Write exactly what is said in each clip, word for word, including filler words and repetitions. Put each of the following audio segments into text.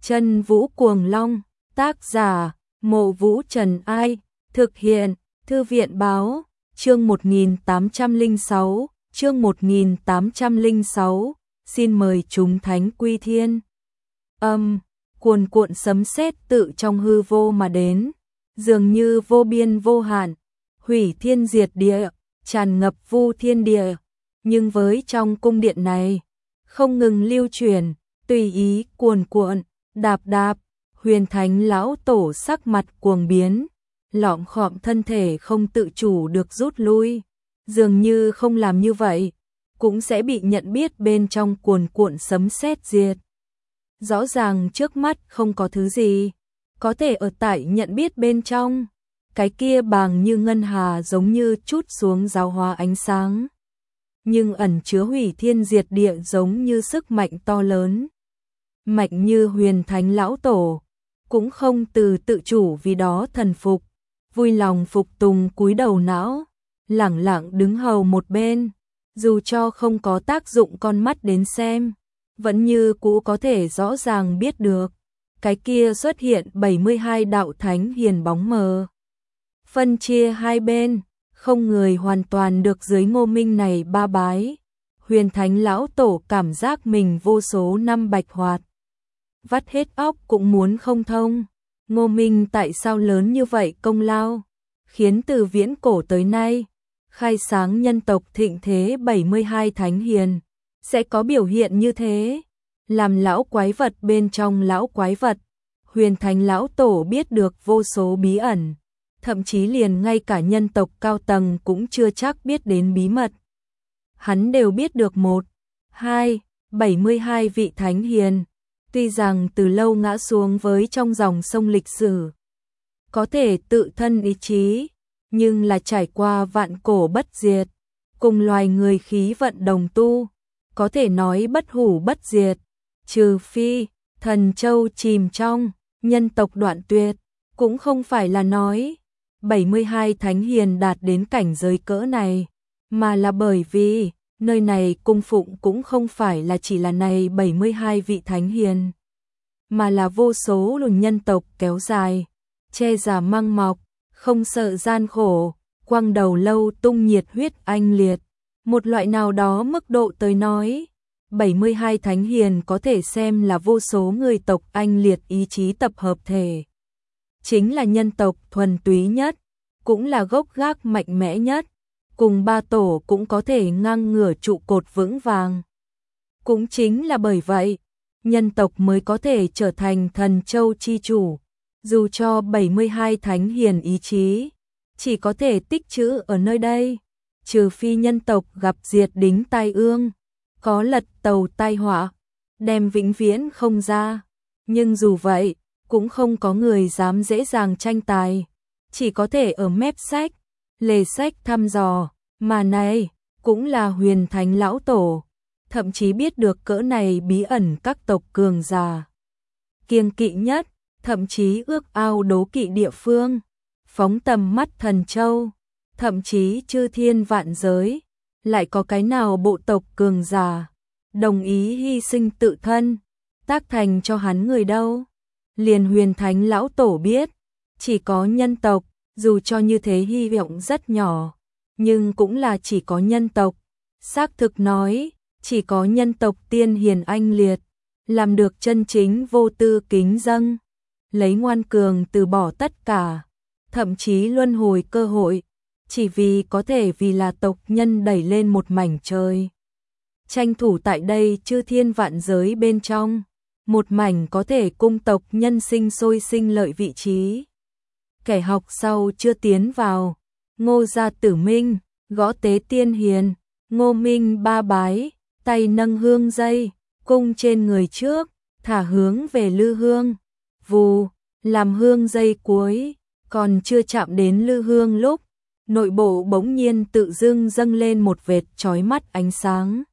Chân Vũ Cuồng Long, tác giả, Mộ Vũ Trần Ai, thực hiện, Thư viện Báo, chương một nghìn tám trăm lẻ sáu, chương một nghìn tám trăm lẻ sáu, xin mời chúng thánh quy thiên. Âm, cuồn cuộn sấm sét tự trong hư vô mà đến, dường như vô biên vô hạn, hủy thiên diệt địa, tràn ngập vu thiên địa, nhưng với trong cung điện này, không ngừng lưu truyền, tùy ý cuồn cuộn, đạp đạp, Huyền Thánh lão tổ sắc mặt cuồng biến, lọm khọm thân thể không tự chủ được rút lui, dường như không làm như vậy, cũng sẽ bị nhận biết bên trong cuồn cuộn sấm sét diệt. Rõ ràng trước mắt không có thứ gì, có thể ở tại nhận biết bên trong, cái kia bàng như ngân hà giống như chút xuống giáo hóa ánh sáng, nhưng ẩn chứa hủy thiên diệt địa giống như sức mạnh to lớn. Mạnh như Huyền Thánh lão tổ, cũng không từ tự chủ vì đó thần phục, vui lòng phục tùng cúi đầu não, lẳng lặng đứng hầu một bên, dù cho không có tác dụng con mắt đến xem, vẫn như cũ có thể rõ ràng biết được, cái kia xuất hiện bảy mươi hai đạo thánh hiền bóng mờ. Phân chia hai bên, không người hoàn toàn được dưới Ngô Minh này ba bái. Huyền Thánh lão tổ cảm giác mình vô số năm bạch hoạt, vắt hết óc cũng muốn không thông. Ngô Minh tại sao lớn như vậy công lao, khiến từ viễn cổ tới nay, khai sáng nhân tộc thịnh thế bảy mươi hai thánh hiền, sẽ có biểu hiện như thế. Làm lão quái vật bên trong lão quái vật, Huyền Thánh lão tổ biết được vô số bí ẩn, thậm chí liền ngay cả nhân tộc cao tầng cũng chưa chắc biết đến bí mật. Hắn đều biết được một, hai, bảy mươi hai vị thánh hiền, tuy rằng từ lâu ngã xuống với trong dòng sông lịch sử, có thể tự thân ý chí, nhưng là trải qua vạn cổ bất diệt, cùng loài người khí vận đồng tu, có thể nói bất hủ bất diệt, trừ phi thần châu chìm trong, nhân tộc đoạn tuyệt, cũng không phải là nói bảy mươi hai thánh hiền đạt đến cảnh giới cỡ này, mà là bởi vì nơi này cung phụng cũng không phải là chỉ là này bảy mươi hai vị thánh hiền, mà là vô số luồng nhân tộc kéo dài, che giả mang mọc, không sợ gian khổ, quăng đầu lâu tung nhiệt huyết anh liệt. Một loại nào đó mức độ tới nói, bảy mươi hai thánh hiền có thể xem là vô số người tộc anh liệt ý chí tập hợp thể. Chính là nhân tộc thuần túy nhất, cũng là gốc gác mạnh mẽ nhất, cùng ba tổ cũng có thể ngang ngửa trụ cột vững vàng. Cũng chính là bởi vậy, nhân tộc mới có thể trở thành thần châu chi chủ, dù cho bảy mươi hai thánh hiền ý chí, chỉ có thể tích trữ ở nơi đây, trừ phi nhân tộc gặp diệt đính tai ương, có lật tàu tai họa, đem vĩnh viễn không ra. Nhưng dù vậy, cũng không có người dám dễ dàng tranh tài, chỉ có thể ở mép sách, lề sách thăm dò, mà này, cũng là Huyền Thánh lão tổ, thậm chí biết được cỡ này bí ẩn các tộc cường giả kiêng kỵ nhất, thậm chí ước ao đố kỵ địa phương, phóng tầm mắt thần châu, thậm chí chư thiên vạn giới, lại có cái nào bộ tộc cường giả đồng ý hy sinh tự thân, tác thành cho hắn người đâu. Liền Huyền Thánh lão tổ biết, chỉ có nhân tộc, dù cho như thế hy vọng rất nhỏ, nhưng cũng là chỉ có nhân tộc. Xác thực nói, chỉ có nhân tộc tiên hiền anh liệt, làm được chân chính vô tư kính dâng, lấy ngoan cường từ bỏ tất cả, thậm chí luân hồi cơ hội, chỉ vì có thể vì là tộc nhân đẩy lên một mảnh trời. Tranh thủ tại đây chư thiên vạn giới bên trong, một mảnh có thể cung tộc nhân sinh sôi sinh lợi vị trí. Kẻ học sau chưa tiến vào, Ngô gia tử minh, gõ tế tiên hiền, Ngô Minh ba bái, tay nâng hương dây, cung trên người trước, thả hướng về lư hương, vù, làm hương dây cuối, còn chưa chạm đến lư hương lúc, nội bộ bỗng nhiên tự dưng dâng lên một vệt chói mắt ánh sáng.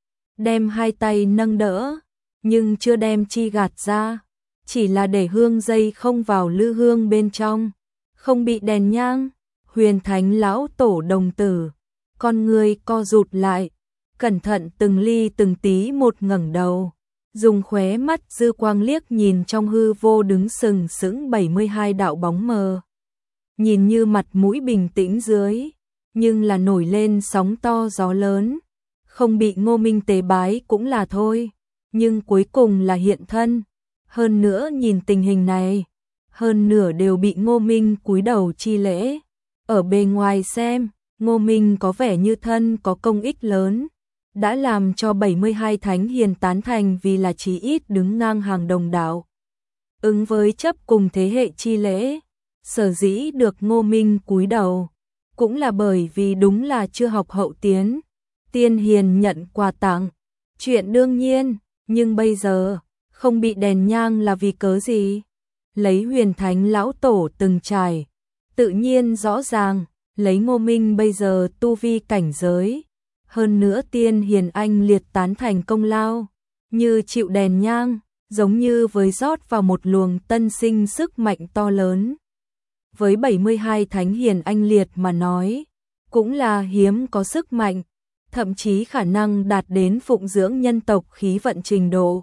Đem hai tay nâng đỡ, nhưng chưa đem chi gạt ra, chỉ là để hương dây không vào lư hương bên trong, không bị đèn nhang. Huyền Thánh lão tổ đồng tử, con người co rụt lại, cẩn thận từng ly từng tí một ngẩng đầu, dùng khóe mắt dư quang liếc nhìn trong hư vô đứng sừng sững bảy mươi hai đạo bóng mờ. Nhìn như mặt mũi bình tĩnh dưới, nhưng là nổi lên sóng to gió lớn, không bị Ngô Minh tế bái cũng là thôi, nhưng cuối cùng là hiện thân, hơn nữa nhìn tình hình này, hơn nửa đều bị Ngô Minh cúi đầu chi lễ. Ở bề ngoài xem, Ngô Minh có vẻ như thân có công ích lớn, đã làm cho bảy mươi hai thánh hiền tán thành vì là chí ít đứng ngang hàng đồng đạo. Ứng với chấp cùng thế hệ chi lễ, sở dĩ được Ngô Minh cúi đầu, cũng là bởi vì đúng là chưa học hậu tiến, tiên hiền nhận quà tặng, chuyện đương nhiên, nhưng bây giờ, không bị đèn nhang là vì cớ gì? Lấy huyền thánh lão tổ từng trải, tự nhiên rõ ràng, lấy Ngô Minh bây giờ tu vi cảnh giới, hơn nữa tiên hiền anh liệt tán thành công lao, như chịu đèn nhang, giống như với rót vào một luồng tân sinh sức mạnh to lớn. Với bảy mươi hai thánh hiền anh liệt mà nói, cũng là hiếm có sức mạnh, thậm chí khả năng đạt đến phụng dưỡng nhân tộc khí vận trình độ.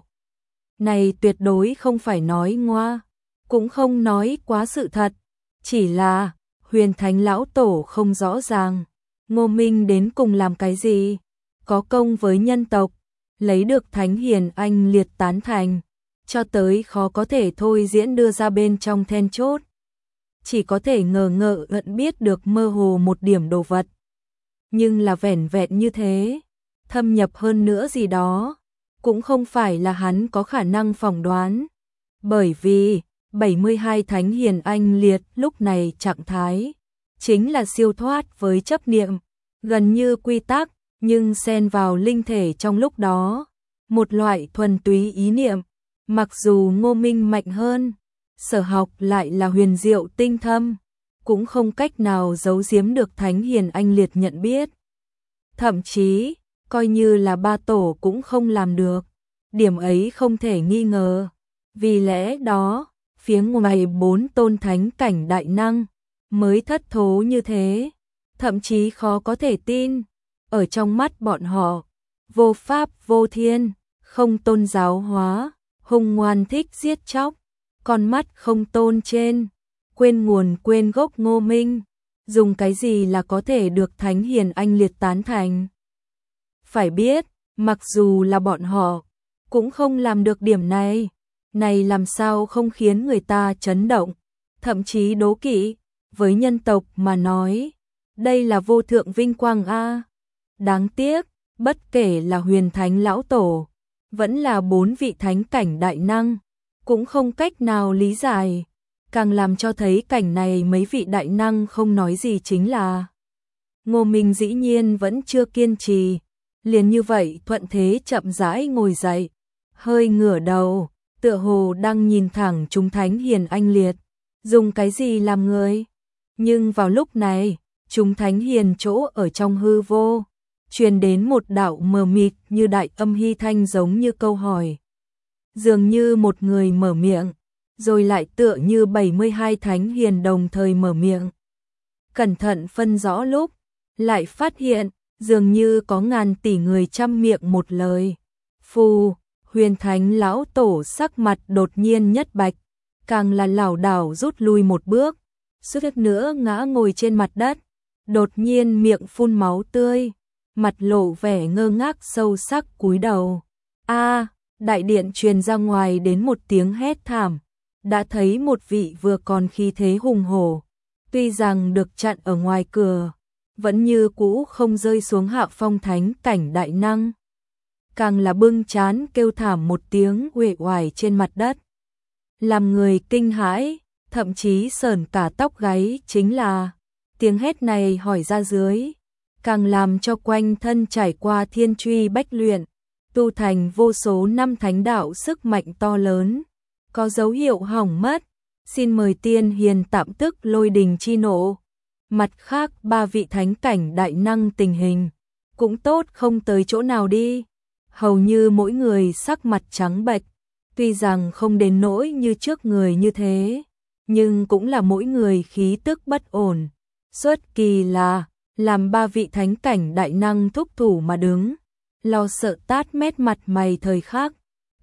Này tuyệt đối không phải nói ngoa, cũng không nói quá sự thật, chỉ là huyền thánh lão tổ không rõ ràng, Ngô Minh đến cùng làm cái gì, có công với nhân tộc, lấy được thánh hiền anh liệt tán thành, cho tới khó có thể thôi diễn đưa ra bên trong then chốt. Chỉ có thể ngờ ngợ ẩn biết được mơ hồ một điểm đồ vật. Nhưng là vẻn vẹn như thế, thâm nhập hơn nữa gì đó, cũng không phải là hắn có khả năng phỏng đoán. Bởi vì, bảy mươi hai thánh hiền anh liệt lúc này trạng thái, chính là siêu thoát với chấp niệm, gần như quy tắc, nhưng xen vào linh thể trong lúc đó. Một loại thuần túy ý niệm, mặc dù Ngô Minh mạnh hơn, sở học lại là huyền diệu tinh thâm, cũng không cách nào giấu giếm được thánh hiền anh liệt nhận biết. Thậm chí, coi như là ba tổ cũng không làm được, điểm ấy không thể nghi ngờ. Vì lẽ đó, phía ngoài bốn tôn thánh cảnh đại năng, mới thất thố như thế, thậm chí khó có thể tin. Ở trong mắt bọn họ, vô pháp vô thiên, không tôn giáo hóa, hung ngoan thích giết chóc, con mắt không tôn trên, quên nguồn quên gốc Ngô Minh, dùng cái gì là có thể được thánh hiền anh liệt tán thành. Phải biết, mặc dù là bọn họ, cũng không làm được điểm này, này làm sao không khiến người ta chấn động, thậm chí đố kỵ, với nhân tộc mà nói, đây là vô thượng vinh quang a. Đáng tiếc, bất kể là huyền thánh lão tổ, vẫn là bốn vị thánh cảnh đại năng, cũng không cách nào lý giải, càng làm cho thấy cảnh này mấy vị đại năng không nói gì chính là Ngô Minh dĩ nhiên vẫn chưa kiên trì, liền như vậy thuận thế chậm rãi ngồi dậy, hơi ngửa đầu, tựa hồ đang nhìn thẳng chúng thánh hiền anh liệt, dùng cái gì làm người. Nhưng vào lúc này, chúng thánh hiền chỗ ở trong hư vô, truyền đến một đạo mờ mịt như đại âm hy thanh giống như câu hỏi. Dường như một người mở miệng, rồi lại tựa như bảy mươi hai thánh hiền đồng thời mở miệng. Cẩn thận phân rõ lúc, lại phát hiện, dường như có ngàn tỷ người trăm miệng một lời. Phù, huyền thánh lão tổ sắc mặt đột nhiên nhất bạch, càng là lảo đảo rút lui một bước, suýt nữa ngã ngồi trên mặt đất, đột nhiên miệng phun máu tươi, mặt lộ vẻ ngơ ngác sâu sắc cúi đầu. A, đại điện truyền ra ngoài đến một tiếng hét thảm, đã thấy một vị vừa còn khí thế hùng hổ, tuy rằng được chặn ở ngoài cửa, vẫn như cũ không rơi xuống hạ phong thánh cảnh đại năng. Càng là bưng chán kêu thảm một tiếng uể oải trên mặt đất. Làm người kinh hãi, thậm chí sởn cả tóc gáy chính là tiếng hét này hỏi ra dưới, càng làm cho quanh thân trải qua thiên truy bách luyện, tu thành vô số năm thánh đạo sức mạnh to lớn, có dấu hiệu hỏng mất, xin mời tiên hiền tạm tức lôi đình chi nộ. Mặt khác ba vị thánh cảnh đại năng tình hình, cũng tốt không tới chỗ nào đi, hầu như mỗi người sắc mặt trắng bệch, tuy rằng không đến nỗi như trước người như thế, nhưng cũng là mỗi người khí tức bất ổn. Xuất kỳ là, làm ba vị thánh cảnh đại năng thúc thủ mà đứng, lo sợ tát mét mặt mày thời khắc,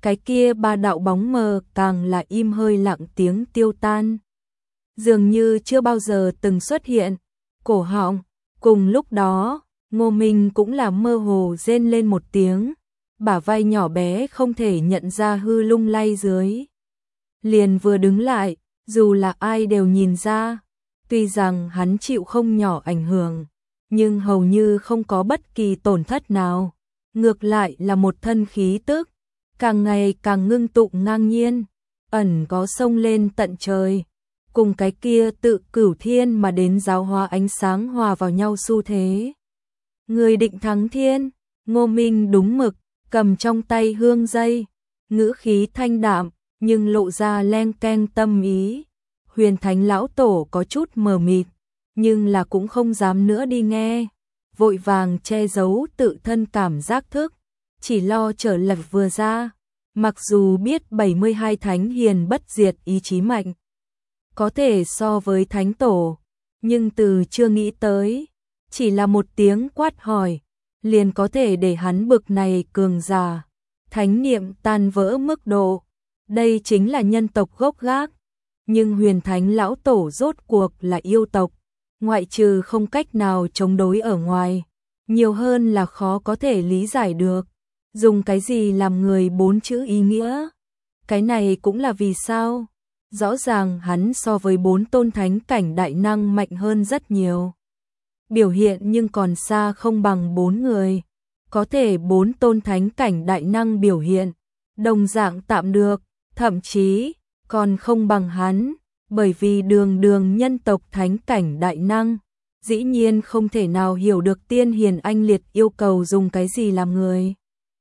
cái kia ba đạo bóng mờ càng là im hơi lặng tiếng tiêu tan. Dường như chưa bao giờ từng xuất hiện, cổ họng, cùng lúc đó, Ngô Minh cũng là mơ hồ rên lên một tiếng, bả vai nhỏ bé không thể nhận ra hư lung lay dưới. Liền vừa đứng lại, dù là ai đều nhìn ra, tuy rằng hắn chịu không nhỏ ảnh hưởng, nhưng hầu như không có bất kỳ tổn thất nào, ngược lại là một thân khí tức, càng ngày càng ngưng tụ ngang nhiên, ẩn có sông lên tận trời, cùng cái kia tự cửu thiên mà đến giáo hóa ánh sáng hòa vào nhau xu thế. Người định thắng thiên, Ngô Minh đúng mực, cầm trong tay hương dây, ngữ khí thanh đạm, nhưng lộ ra len keng tâm ý. Huyền Thánh lão tổ có chút mờ mịt, nhưng là cũng không dám nữa đi nghe, vội vàng che giấu tự thân cảm giác thức, chỉ lo trở lật vừa ra. Mặc dù biết bảy mươi hai thánh hiền bất diệt ý chí mạnh, có thể so với thánh tổ, nhưng từ chưa nghĩ tới, chỉ là một tiếng quát hỏi, liền có thể để hắn bực này cường giả, thánh niệm tan vỡ mức độ. Đây chính là nhân tộc gốc gác, nhưng Huyền Thánh lão tổ rốt cuộc là yêu tộc, ngoại trừ không cách nào chống đối ở ngoài, nhiều hơn là khó có thể lý giải được. Dùng cái gì làm người bốn chữ ý nghĩa? Cái này cũng là vì sao? Rõ ràng hắn so với bốn tôn thánh cảnh đại năng mạnh hơn rất nhiều. Biểu hiện nhưng còn xa không bằng bốn người. Có thể bốn tôn thánh cảnh đại năng biểu hiện, đồng dạng tạm được, thậm chí còn không bằng hắn, bởi vì đường đường nhân tộc thánh cảnh đại năng, dĩ nhiên không thể nào hiểu được tiên hiền anh liệt yêu cầu dùng cái gì làm người.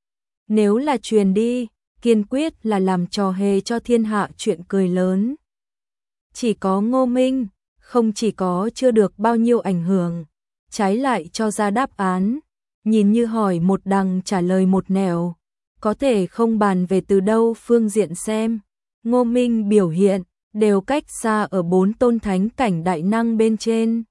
Nếu là truyền đi, kiên quyết là làm trò hề cho thiên hạ chuyện cười lớn. Chỉ có Ngô Minh, không chỉ có chưa được bao nhiêu ảnh hưởng, trái lại cho ra đáp án, nhìn như hỏi một đằng trả lời một nẻo, có thể không bàn về từ đâu phương diện xem. Ngô Minh biểu hiện, đều cách xa ở bốn tôn thánh cảnh đại năng bên trên.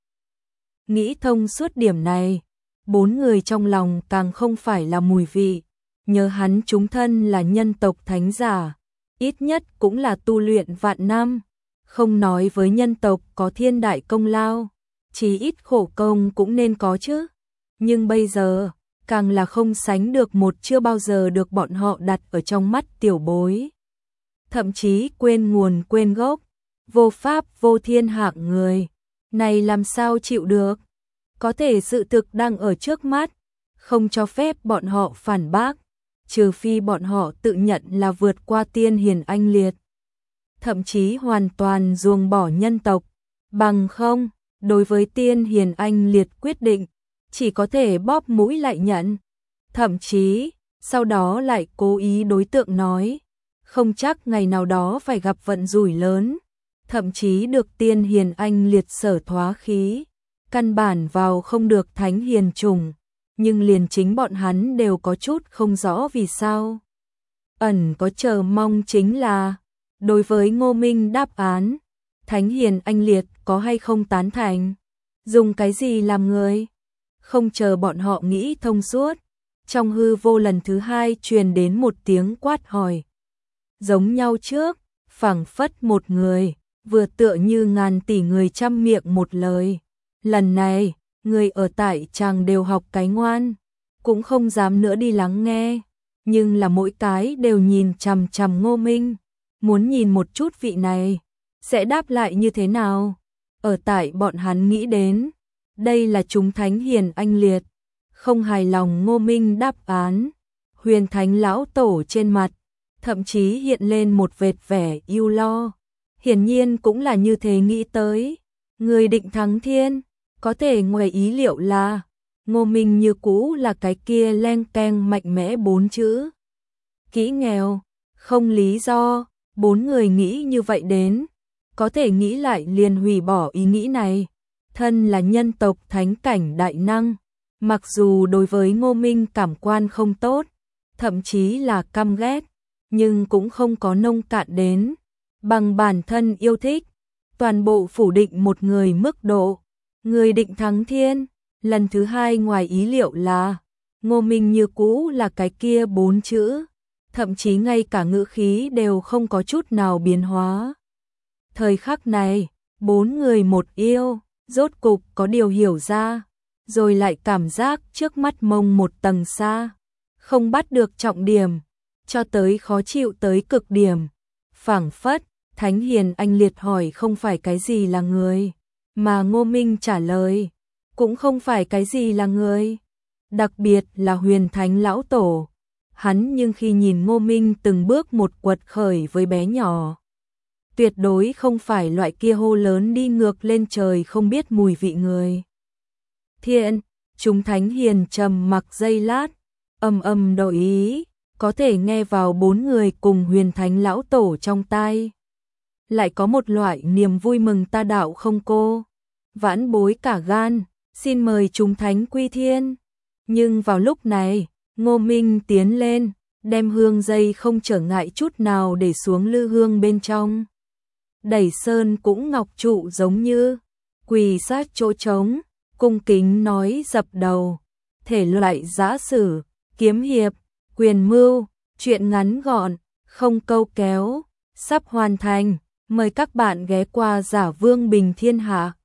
Nghĩ thông suốt điểm này, bốn người trong lòng càng không phải là mùi vị. Nhớ hắn chúng thân là nhân tộc thánh giả, ít nhất cũng là tu luyện vạn năm, không nói với nhân tộc có thiên đại công lao, chỉ ít khổ công cũng nên có chứ. Nhưng bây giờ, càng là không sánh được một chưa bao giờ được bọn họ đặt ở trong mắt tiểu bối. Thậm chí quên nguồn quên gốc, vô pháp vô thiên hạng người, này làm sao chịu được? Có thể sự thực đang ở trước mắt, không cho phép bọn họ phản bác. Trừ phi bọn họ tự nhận là vượt qua tiên hiền anh liệt, thậm chí hoàn toàn ruồng bỏ nhân tộc, bằng không, đối với tiên hiền anh liệt quyết định, chỉ có thể bóp mũi lại nhận, thậm chí, sau đó lại cố ý đối tượng nói, không chắc ngày nào đó phải gặp vận rủi lớn, thậm chí được tiên hiền anh liệt sở thoá khí, căn bản vào không được thánh hiền trùng. Nhưng liền chính bọn hắn đều có chút không rõ vì sao. Ẩn có chờ mong chính là, đối với Ngô Minh đáp án, thánh hiền anh liệt có hay không tán thành, dùng cái gì làm người, không chờ bọn họ nghĩ thông suốt. Trong hư vô lần thứ hai truyền đến một tiếng quát hỏi. Giống nhau trước, phảng phất một người, vừa tựa như ngàn tỷ người trăm miệng một lời. Lần này, người ở tại chàng đều học cái ngoan, cũng không dám nữa đi lắng nghe, nhưng là mỗi cái đều nhìn chằm chằm Ngô Minh, muốn nhìn một chút vị này, sẽ đáp lại như thế nào. Ở tại bọn hắn nghĩ đến, đây là chúng thánh hiền anh liệt, không hài lòng Ngô Minh đáp án, Huyền Thánh lão tổ trên mặt, thậm chí hiện lên một vệt vẻ ưu lo, hiển nhiên cũng là như thế nghĩ tới, người định thắng thiên. Có thể ngoài ý liệu là, Ngô Minh như cũ là cái kia len keng mạnh mẽ bốn chữ. Kỹ nghèo, không lý do, bốn người nghĩ như vậy đến, có thể nghĩ lại liền hủy bỏ ý nghĩ này. Thân là nhân tộc thánh cảnh đại năng, mặc dù đối với Ngô Minh cảm quan không tốt, thậm chí là căm ghét, nhưng cũng không có nông cạn đến, bằng bản thân yêu thích, toàn bộ phủ định một người mức độ. Người định thắng thiên, lần thứ hai ngoài ý liệu là, Ngô Minh như cũ là cái kia bốn chữ, thậm chí ngay cả ngữ khí đều không có chút nào biến hóa. Thời khắc này, bốn người một yêu, rốt cục có điều hiểu ra, rồi lại cảm giác trước mắt mông một tầng xa, không bắt được trọng điểm, cho tới khó chịu tới cực điểm. Phảng phất, Thánh Hiền Anh Liệt hỏi không phải cái gì là người, mà Ngô Minh trả lời, cũng không phải cái gì là người. Đặc biệt là Huyền Thánh Lão Tổ, hắn nhưng khi nhìn Ngô Minh từng bước một quật khởi với bé nhỏ, tuyệt đối không phải loại kia hô lớn đi ngược lên trời không biết mùi vị người. Thiện, chúng Thánh Hiền trầm mặc giây lát, âm âm đổi ý, có thể nghe vào bốn người cùng Huyền Thánh Lão Tổ trong tai. Lại có một loại niềm vui mừng ta đạo không cô, vãn bối cả gan, xin mời chúng Thánh quy thiên. Nhưng vào lúc này, Ngô Minh tiến lên, đem hương dây không trở ngại chút nào để xuống lư hương bên trong. Đẩy sơn cũng ngọc trụ giống như, quỳ sát chỗ trống, cung kính nói dập đầu. Thể loại giã sử, kiếm hiệp, quyền mưu, chuyện ngắn gọn, không câu kéo, sắp hoàn thành. Mời các bạn ghé qua Giả Vương Bình Thiên Hạ.